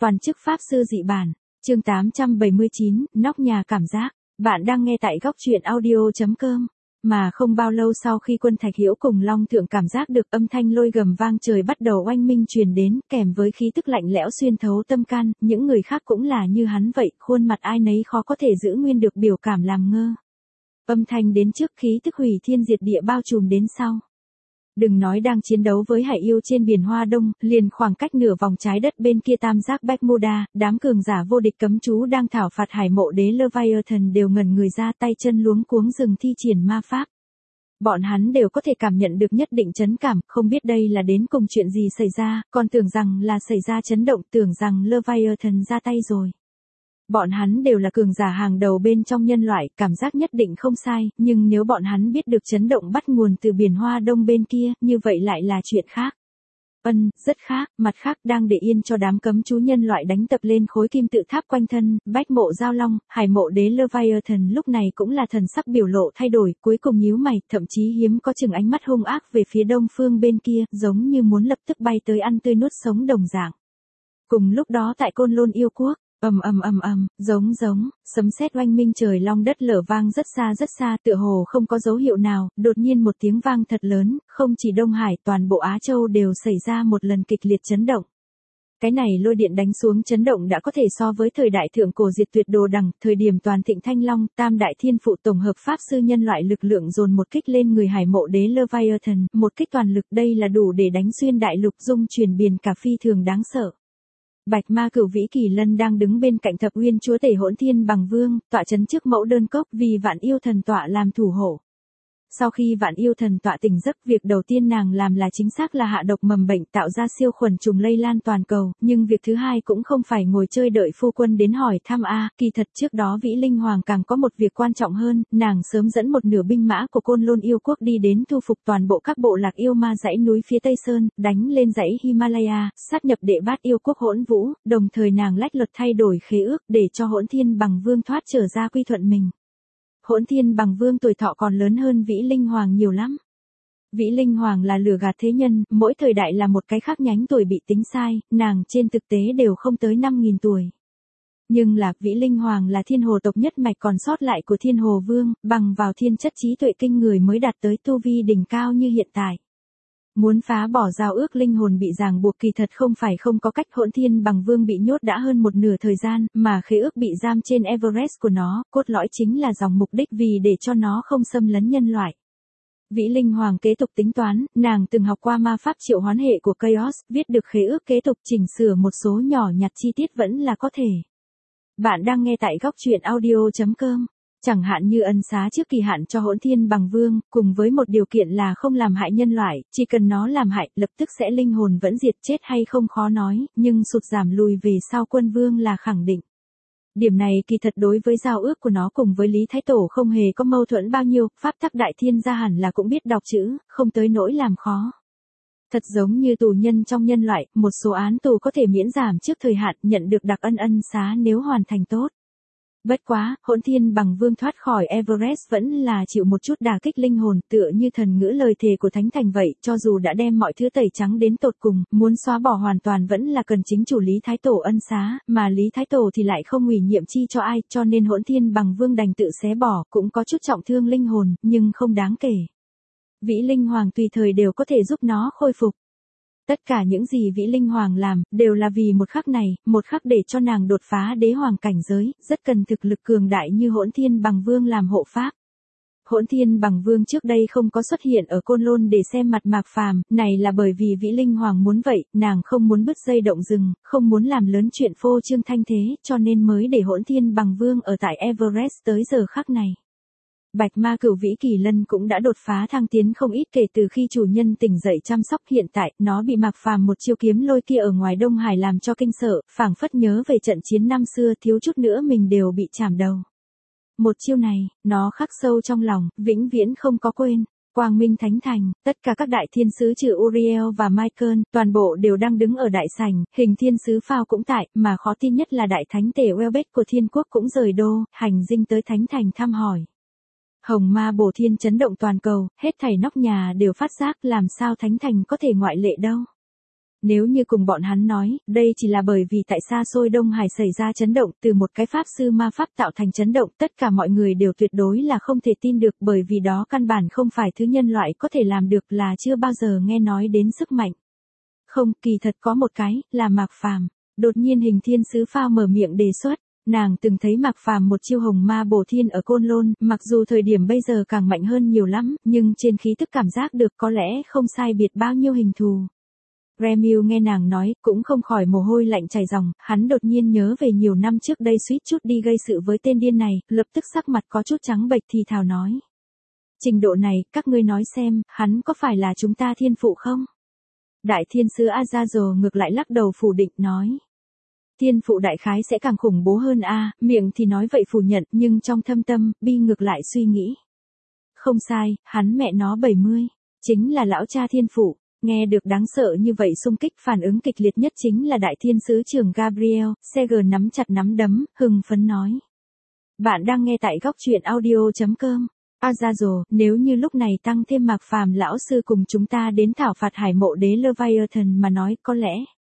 Toàn chức Pháp sư dị bản, chương 879, nóc nhà cảm giác. Bạn đang nghe tại góc truyện audio.com. Mà không bao lâu sau khi quân Thạch Hiễu cùng Long Thượng cảm giác được âm thanh lôi gầm vang trời bắt đầu oanh minh truyền đến, kèm với khí tức lạnh lẽo xuyên thấu tâm can, những người khác cũng là như hắn vậy, khuôn mặt ai nấy khó có thể giữ nguyên được biểu cảm làm ngơ. Âm thanh đến trước, khí tức hủy thiên diệt địa bao trùm đến sau. Đừng nói đang chiến đấu với hải yêu trên biển Hoa Đông, liền khoảng cách nửa vòng trái đất bên kia tam giác Bermuda, đám cường giả vô địch cấm chú đang thảo phạt hải mộ đế Leviathan đều ngẩn người ra, tay chân luống cuống dừng thi triển ma pháp. Bọn hắn đều có thể cảm nhận được nhất định chấn cảm, không biết đây là đến cùng chuyện gì xảy ra, còn tưởng rằng là xảy ra chấn động, tưởng rằng Leviathan ra tay rồi. Bọn hắn đều là cường giả hàng đầu bên trong nhân loại, cảm giác nhất định không sai, nhưng nếu bọn hắn biết được chấn động bắt nguồn từ biển Hoa Đông bên kia, như vậy lại là chuyện khác. Rất khác, mặt khác đang để yên cho đám cấm chú nhân loại đánh tập lên khối kim tự tháp quanh thân, Bách Mộ Giao Long, hải mộ đế Leviathan lúc này cũng là thần sắc biểu lộ thay đổi, cuối cùng nhíu mày, thậm chí hiếm có chừng ánh mắt hung ác về phía đông phương bên kia, giống như muốn lập tức bay tới ăn tươi nuốt sống đồng dạng. Cùng lúc đó tại Côn Lôn Yêu Quốc, giống, sấm sét oanh minh trời long đất lở vang rất xa, tựa hồ không có dấu hiệu nào, đột nhiên một tiếng vang thật lớn, không chỉ Đông Hải, toàn bộ Á Châu đều xảy ra một lần kịch liệt chấn động. Cái này lôi điện đánh xuống chấn động đã có thể so với thời đại thượng cổ diệt tuyệt đồ đằng, thời điểm toàn thịnh Thanh Long, tam đại thiên phụ tổng hợp pháp sư nhân loại lực lượng dồn một kích lên người hải mộ đế Leviathan, một kích toàn lực, đây là đủ để đánh xuyên đại lục, dung chuyển biển cả, phi thường đáng sợ. Bạch Ma Cửu Vĩ Kỳ Lân đang đứng bên cạnh Thập Uyên Chúa Tể Hỗn Thiên Bằng Vương, tọa trấn trước mẫu đơn cốc, vì Vạn Yêu Thần tọa làm thủ hộ. Sau khi Vạn Yêu Thần tọa tỉnh giấc, việc đầu tiên nàng làm là chính xác là hạ độc mầm bệnh, tạo ra siêu khuẩn trùng lây lan toàn cầu, nhưng việc thứ hai cũng không phải ngồi chơi đợi phu quân đến hỏi thăm kỳ thật trước đó Vĩ Linh Hoàng càng có một việc quan trọng hơn, nàng sớm dẫn một nửa binh mã của Côn Lôn Yêu Quốc đi đến thu phục toàn bộ các bộ lạc yêu ma dãy núi phía Tây Sơn, đánh lên dãy Himalaya, sát nhập đệ bát yêu quốc Hỗn Vũ, đồng thời nàng lách luật thay đổi khế ước để cho Hỗn Thiên Bằng Vương thoát trở ra quy thuận mình. Hỗn Thiên Bằng Vương tuổi thọ còn lớn hơn Vĩ Linh Hoàng nhiều lắm. Vĩ Linh Hoàng là lừa gạt thế nhân, mỗi thời đại là một cái khác nhánh tuổi bị tính sai, nàng trên thực tế đều không tới 5.000 tuổi. Nhưng là Vĩ Linh Hoàng là thiên hồ tộc nhất mạch còn sót lại của Thiên Hồ Vương, bằng vào thiên chất trí tuệ kinh người mới đạt tới tu vi đỉnh cao như hiện tại. Muốn phá bỏ giao ước linh hồn bị ràng buộc kỳ thật không phải không có cách. Hỗn Thiên Bằng Vương bị nhốt đã hơn một nửa thời gian, mà khế ước bị giam trên Everest của nó, cốt lõi chính là dòng mục đích vì để cho nó không xâm lấn nhân loại. Vĩ Linh Hoàng kế tục tính toán, nàng từng học qua ma pháp triệu hoán hệ của Chaos, viết được khế ước kế tục chỉnh sửa một số nhỏ nhặt chi tiết vẫn là có thể. Bạn đang nghe tại góc truyện audio.com. Chẳng hạn như ân xá trước kỳ hạn cho Hỗn Thiên Bằng Vương, cùng với một điều kiện là không làm hại nhân loại, chỉ cần nó làm hại, lập tức sẽ linh hồn vẫn diệt, chết hay không khó nói, nhưng sụt giảm lùi về sau quân vương là khẳng định. Điểm này kỳ thật đối với giao ước của nó cùng với Lý Thái Tổ không hề có mâu thuẫn bao nhiêu, pháp tắc đại thiên gia hẳn là cũng biết đọc chữ, không tới nỗi làm khó. Thật giống như tù nhân trong nhân loại, một số án tù có thể miễn giảm trước thời hạn, nhận được đặc ân xá nếu hoàn thành tốt. Bất quá, Hỗn Thiên Bằng Vương thoát khỏi Everest vẫn là chịu một chút đả kích linh hồn, tựa như thần ngữ lời thề của Thánh Thành vậy, cho dù đã đem mọi thứ tẩy trắng đến tột cùng, muốn xóa bỏ hoàn toàn vẫn là cần chính chủ Lý Thái Tổ ân xá, mà Lý Thái Tổ thì lại không ủy nhiệm chi cho ai, cho nên Hỗn Thiên Bằng Vương đành tự xé bỏ, cũng có chút trọng thương linh hồn, nhưng không đáng kể. Vĩ Linh Hoàng tùy thời đều có thể giúp nó khôi phục. Tất cả những gì Vĩ Linh Hoàng làm, đều là vì một khắc này, một khắc để cho nàng đột phá đế hoàng cảnh giới, rất cần thực lực cường đại như Hỗn Thiên Bằng Vương làm hộ pháp. Hỗn Thiên Bằng Vương trước đây không có xuất hiện ở Côn Lôn để xem mặt Mạc Phàm, này là bởi vì Vĩ Linh Hoàng muốn vậy, nàng không muốn bứt dây động rừng, không muốn làm lớn chuyện phô trương thanh thế, cho nên mới để Hỗn Thiên Bằng Vương ở tại Everest tới giờ khắc này. Bạch Ma Cửu Vĩ Kỳ Lân cũng đã đột phá thăng tiến không ít kể từ khi chủ nhân tỉnh dậy chăm sóc, hiện tại, nó bị Mạc Phàm một chiêu kiếm lôi kia ở ngoài Đông Hải làm cho kinh sợ, phảng phất nhớ về trận chiến năm xưa, thiếu chút nữa mình đều bị chảm đầu. Một chiêu này, nó khắc sâu trong lòng, vĩnh viễn không có quên. Quang Minh Thánh Thành, tất cả các đại thiên sứ trừ Uriel và Michael, toàn bộ đều đang đứng ở đại sảnh, hình thiên sứ Phao cũng tại, mà khó tin nhất là đại thánh tể Welbeck của thiên quốc cũng rời đô, hành dinh tới Thánh Thành thăm hỏi. Hồng ma bổ thiên chấn động toàn cầu, hết thảy nóc nhà đều phát giác, làm sao Thánh Thành có thể ngoại lệ đâu. Nếu như cùng bọn hắn nói, đây chỉ là bởi vì tại xa xôi Đông Hải xảy ra chấn động từ một cái pháp sư ma pháp tạo thành chấn động, tất cả mọi người đều tuyệt đối là không thể tin được bởi vì đó căn bản không phải thứ nhân loại có thể làm được, là chưa bao giờ nghe nói đến sức mạnh. Không, kỳ thật có một cái, là Mạc Phàm. Đột nhiên Hình Thiên Sứ Phao mở miệng đề xuất. Nàng từng thấy Mạc Phàm một chiêu hồng ma bổ thiên ở Côn Lôn, mặc dù thời điểm bây giờ càng mạnh hơn nhiều lắm, nhưng trên khí tức cảm giác được có lẽ không sai biệt bao nhiêu hình thù. Remiu nghe nàng nói, cũng không khỏi mồ hôi lạnh chảy ròng, hắn đột nhiên nhớ về nhiều năm trước đây suýt chút đi gây sự với tên điên này, lập tức sắc mặt có chút trắng bệch thì thào nói. Trình độ này, các ngươi nói xem, hắn có phải là chúng ta thiên phụ không? Đại thiên sứ Azazel ngược lại lắc đầu phủ định nói. Thiên phụ đại khái sẽ càng khủng bố hơn a, miệng thì nói vậy phủ nhận, nhưng trong thâm tâm, bi ngược lại suy nghĩ. Không sai, hắn mẹ nó 70, chính là lão cha thiên phụ. Nghe được đáng sợ như vậy xung kích, phản ứng kịch liệt nhất chính là đại thiên sứ trưởng Gabriel, Seger nắm chặt nắm đấm, hưng phấn nói. Bạn đang nghe tại góc truyện audio.com. Azazel, nếu như lúc này tăng thêm Mạc Phàm lão sư cùng chúng ta đến thảo phạt hải mộ đế Leviathan mà nói, có lẽ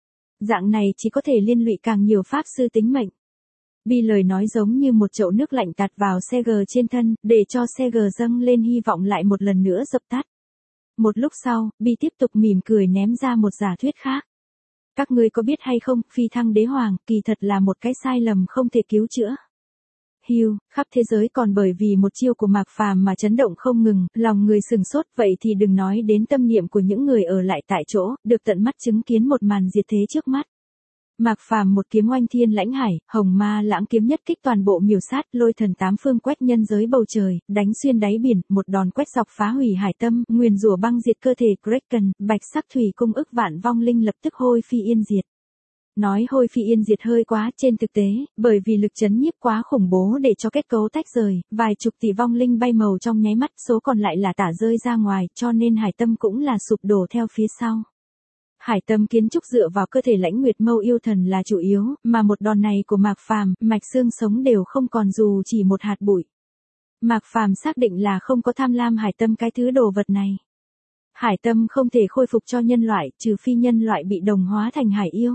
dạng này chỉ có thể liên lụy càng nhiều pháp sư tính mệnh. Bi lời nói giống như một chậu nước lạnh tạt vào Seger trên thân, để cho Seger dâng lên hy vọng lại một lần nữa dập tắt. Một lúc sau, Bi tiếp tục mỉm cười ném ra một giả thuyết khác. Các ngươi có biết hay không, phi thăng đế hoàng, kỳ thật là một cái sai lầm không thể cứu chữa. Hugh, khắp thế giới còn bởi vì một chiêu của Mạc Phàm mà chấn động không ngừng, lòng người sừng sốt, vậy thì đừng nói đến tâm niệm của những người ở lại tại chỗ, được tận mắt chứng kiến một màn diệt thế trước mắt. Mạc Phàm một kiếm oanh thiên lãnh hải, hồng ma lãng kiếm nhất kích toàn bộ miểu sát, lôi thần tám phương quét nhân giới bầu trời, đánh xuyên đáy biển, một đòn quét dọc phá hủy hải tâm, nguyền rủa băng diệt cơ thể Kraken, bạch sắc thủy cung ức vạn vong linh lập tức hôi phi yên diệt. Nói hôi phi yên diệt hơi quá, trên thực tế, bởi vì lực chấn nhiếp quá khủng bố để cho kết cấu tách rời, vài chục tỷ vong linh bay màu trong nháy mắt, số còn lại là tả rơi ra ngoài, cho nên hải tâm cũng là sụp đổ theo phía sau. Hải tâm kiến trúc dựa vào cơ thể Lãnh Nguyệt Mâu yêu thần là chủ yếu, mà một đòn này của Mạc Phàm, mạch xương sống đều không còn dù chỉ một hạt bụi. Mạc Phàm xác định là không có tham lam hải tâm cái thứ đồ vật này. Hải tâm không thể khôi phục cho nhân loại, trừ phi nhân loại bị đồng hóa thành hải yêu.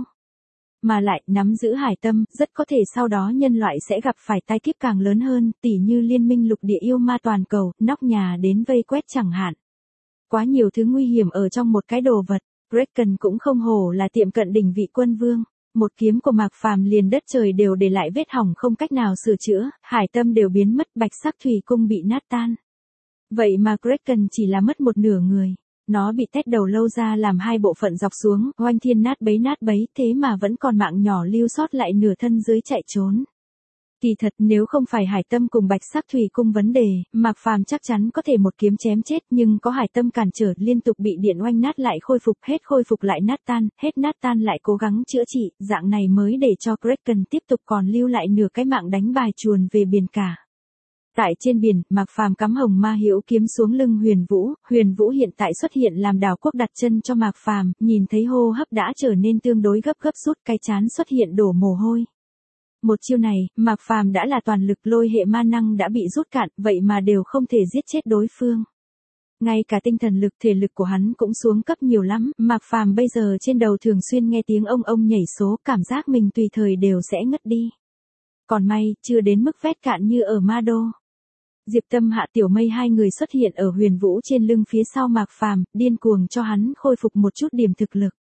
Mà lại, nắm giữ hải tâm, rất có thể sau đó nhân loại sẽ gặp phải tai kiếp càng lớn hơn, tỉ như liên minh lục địa yêu ma toàn cầu, nóc nhà đến vây quét chẳng hạn. Quá nhiều thứ nguy hiểm ở trong một cái đồ vật. Kraken cũng không hổ là tiệm cận đỉnh vị quân vương. Một kiếm của Mạc Phàm liền đất trời đều để lại vết hỏng không cách nào sửa chữa, hải tâm đều biến mất, bạch sắc thủy cung bị nát tan. Vậy mà Kraken chỉ là mất một nửa người. Nó bị tét đầu lâu ra làm hai bộ phận dọc xuống, oanh thiên nát bấy, thế mà vẫn còn mạng nhỏ lưu sót lại nửa thân dưới chạy trốn. Kỳ thật nếu không phải hải tâm cùng bạch sắc thủy cung vấn đề, Mạc Phàm chắc chắn có thể một kiếm chém chết, nhưng có hải tâm cản trở, liên tục bị điện oanh nát lại khôi phục lại nát tan, hết nát tan lại cố gắng chữa trị, dạng này mới để cho Kraken tiếp tục còn lưu lại nửa cái mạng đánh bài chuồn về biển cả. Tại trên biển, Mạc Phàm cắm hồng ma hiểu kiếm xuống lưng Huyền Vũ hiện tại xuất hiện làm đảo quốc đặt chân cho Mạc Phàm, nhìn thấy hô hấp đã trở nên tương đối gấp rút, cái chán xuất hiện đổ mồ hôi. Một chiêu này, Mạc Phàm đã là toàn lực, lôi hệ ma năng đã bị rút cạn, vậy mà đều không thể giết chết đối phương. Ngay cả tinh thần lực, thể lực của hắn cũng xuống cấp nhiều lắm, Mạc Phàm bây giờ trên đầu thường xuyên nghe tiếng ông nhảy số, cảm giác mình tùy thời đều sẽ ngất đi. Còn may, chưa đến mức vét cạn như ở Ma Đô. Diệp Tâm Hạ Tiểu Mây hai người xuất hiện ở Huyền Vũ trên lưng phía sau Mạc Phàm, điên cuồng cho hắn khôi phục một chút điểm thực lực.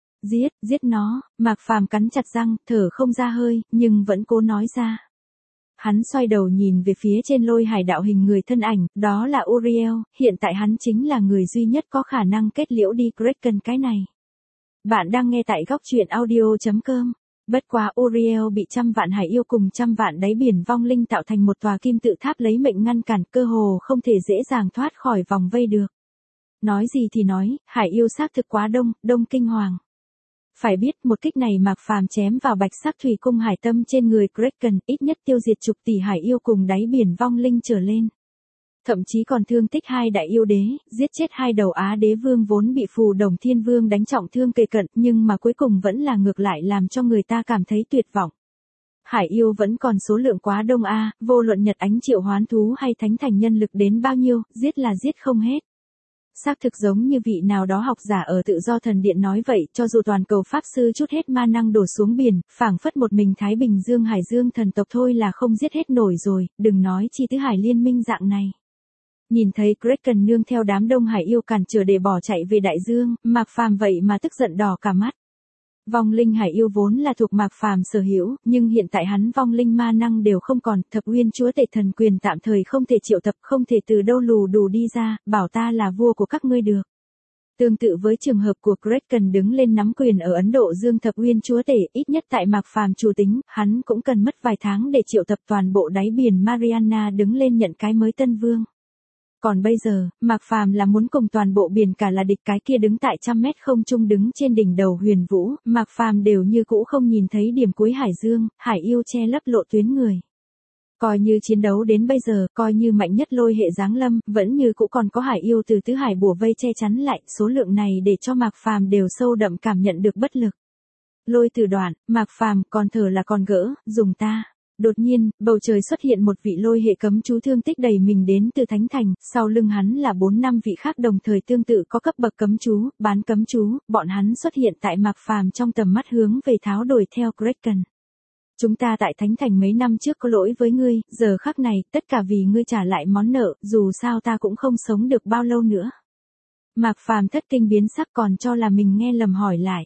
Giết nó, Mạc Phàm cắn chặt răng, thở không ra hơi, nhưng vẫn cố nói ra. Hắn xoay đầu nhìn về phía trên lôi hải đạo hình người thân ảnh, đó là Uriel, hiện tại hắn chính là người duy nhất có khả năng kết liễu đi Kraken cái này. Bạn đang nghe tại góc truyện audio.com. Bất quá Uriel bị trăm vạn hải yêu cùng trăm vạn đáy biển vong linh tạo thành một tòa kim tự tháp lấy mệnh ngăn cản, cơ hồ không thể dễ dàng thoát khỏi vòng vây được. Nói gì thì nói, hải yêu xác thực quá đông kinh hoàng. Phải biết một kích này Mạc Phàm chém vào bạch sắc thủy cung hải tâm trên người Kraken, ít nhất tiêu diệt chục tỷ hải yêu cùng đáy biển vong linh trở lên. Thậm chí còn thương tích hai đại yêu đế, giết chết hai đầu Á đế vương vốn bị Phù Đồng Thiên Vương đánh trọng thương kề cận, nhưng mà cuối cùng vẫn là ngược lại làm cho người ta cảm thấy tuyệt vọng. Hải yêu vẫn còn số lượng quá đông vô luận Nhật Ánh triệu hoán thú hay thánh thành nhân lực đến bao nhiêu, giết là giết không hết. Xác thực giống như vị nào đó học giả ở Tự Do Thần Điện nói vậy, cho dù toàn cầu pháp sư chút hết ma năng đổ xuống biển, phảng phất một mình Thái Bình Dương Hải Dương thần tộc thôi là không giết hết nổi rồi, đừng nói chi tứ hải liên minh dạng này. Nhìn thấy Kraken nương theo đám đông hải yêu cản trở để bỏ chạy về đại dương, Mạc Phàm vậy mà tức giận đỏ cả mắt. Vong linh hải yêu vốn là thuộc Mạc Phàm sở hữu, nhưng hiện tại hắn vong linh ma năng đều không còn, Thập Uyên chúa tể thần quyền tạm thời không thể triệu tập, không thể từ đâu lù đù đi ra, bảo ta là vua của các ngươi được. Tương tự với trường hợp của Kraken đứng lên nắm quyền ở Ấn Độ Dương Thập Uyên chúa tể, ít nhất tại Mạc Phàm chủ tính, hắn cũng cần mất vài tháng để triệu tập toàn bộ đáy biển Mariana đứng lên nhận cái mới tân vương. Còn bây giờ, Mạc Phàm là muốn cùng toàn bộ biển cả là địch, cái kia đứng tại 100 mét không trung đứng trên đỉnh đầu huyền vũ, Mạc Phàm đều như cũ không nhìn thấy điểm cuối hải dương, hải yêu che lấp lộ tuyến người. Coi như chiến đấu đến bây giờ, coi như mạnh nhất lôi hệ giáng lâm, vẫn như cũ còn có hải yêu từ tứ hải bủa vây che chắn lại, số lượng này để cho Mạc Phàm đều sâu đậm cảm nhận được bất lực. Lôi từ đoạn, Mạc Phàm còn thở là còn gỡ, dùng ta. Đột nhiên, bầu trời xuất hiện một vị lôi hệ cấm chú thương tích đầy mình đến từ Thánh Thành, sau lưng hắn là 4-5 vị khác đồng thời tương tự có cấp bậc cấm chú, bán cấm chú, bọn hắn xuất hiện tại Mạc Phàm trong tầm mắt hướng về tháo đổi theo Kraken. Chúng ta tại Thánh Thành mấy năm trước có lỗi với ngươi, giờ khắc này, tất cả vì ngươi trả lại món nợ, dù sao ta cũng không sống được bao lâu nữa. Mạc Phàm thất kinh biến sắc còn cho là mình nghe lầm hỏi lại.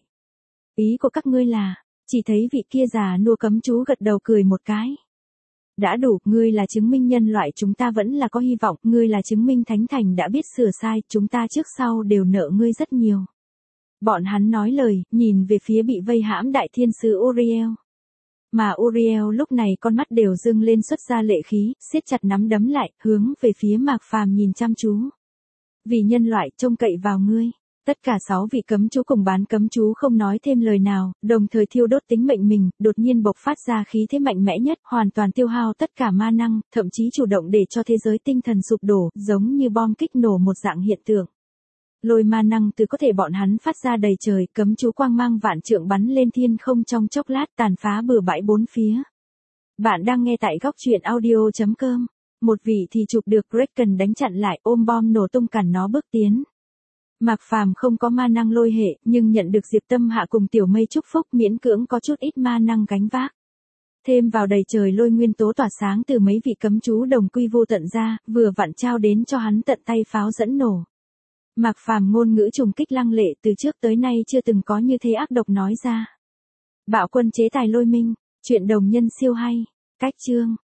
Ý của các ngươi là... Chỉ thấy vị kia già nua cấm chú gật đầu cười một cái. Đã đủ, ngươi là chứng minh nhân loại chúng ta vẫn là có hy vọng, ngươi là chứng minh Thánh Thành đã biết sửa sai, chúng ta trước sau đều nợ ngươi rất nhiều. Bọn hắn nói lời, nhìn về phía bị vây hãm đại thiên sứ Uriel. Mà Uriel lúc này con mắt đều dâng lên xuất ra lệ khí, siết chặt nắm đấm lại, hướng về phía Mạc Phàm nhìn chăm chú. Vì nhân loại trông cậy vào ngươi. Tất cả 6 vị cấm chú cùng bán cấm chú không nói thêm lời nào, đồng thời thiêu đốt tính mệnh mình, đột nhiên bộc phát ra khí thế mạnh mẽ nhất, hoàn toàn tiêu hao tất cả ma năng, thậm chí chủ động để cho thế giới tinh thần sụp đổ, giống như bom kích nổ một dạng hiện tượng. Lôi ma năng từ có thể bọn hắn phát ra đầy trời, cấm chú quang mang vạn trượng bắn lên thiên không trong chốc lát tàn phá bừa bãi bốn phía. Bạn đang nghe tại góc truyện audio.com. Một vị thì chụp được Kraken đánh chặn lại, ôm bom nổ tung cản nó bước tiến. Mạc Phàm không có ma năng lôi hệ, nhưng nhận được Diệp Tâm Hạ cùng Tiểu Mây chúc phúc miễn cưỡng có chút ít ma năng gánh vác. Thêm vào đầy trời lôi nguyên tố tỏa sáng từ mấy vị cấm chú đồng quy vô tận ra, vừa vặn trao đến cho hắn tận tay pháo dẫn nổ. Mạc Phàm ngôn ngữ trùng kích lăng lệ từ trước tới nay chưa từng có như thế ác độc nói ra. Bạo quân chế tài lôi minh, chuyện đồng nhân siêu hay, cách chương.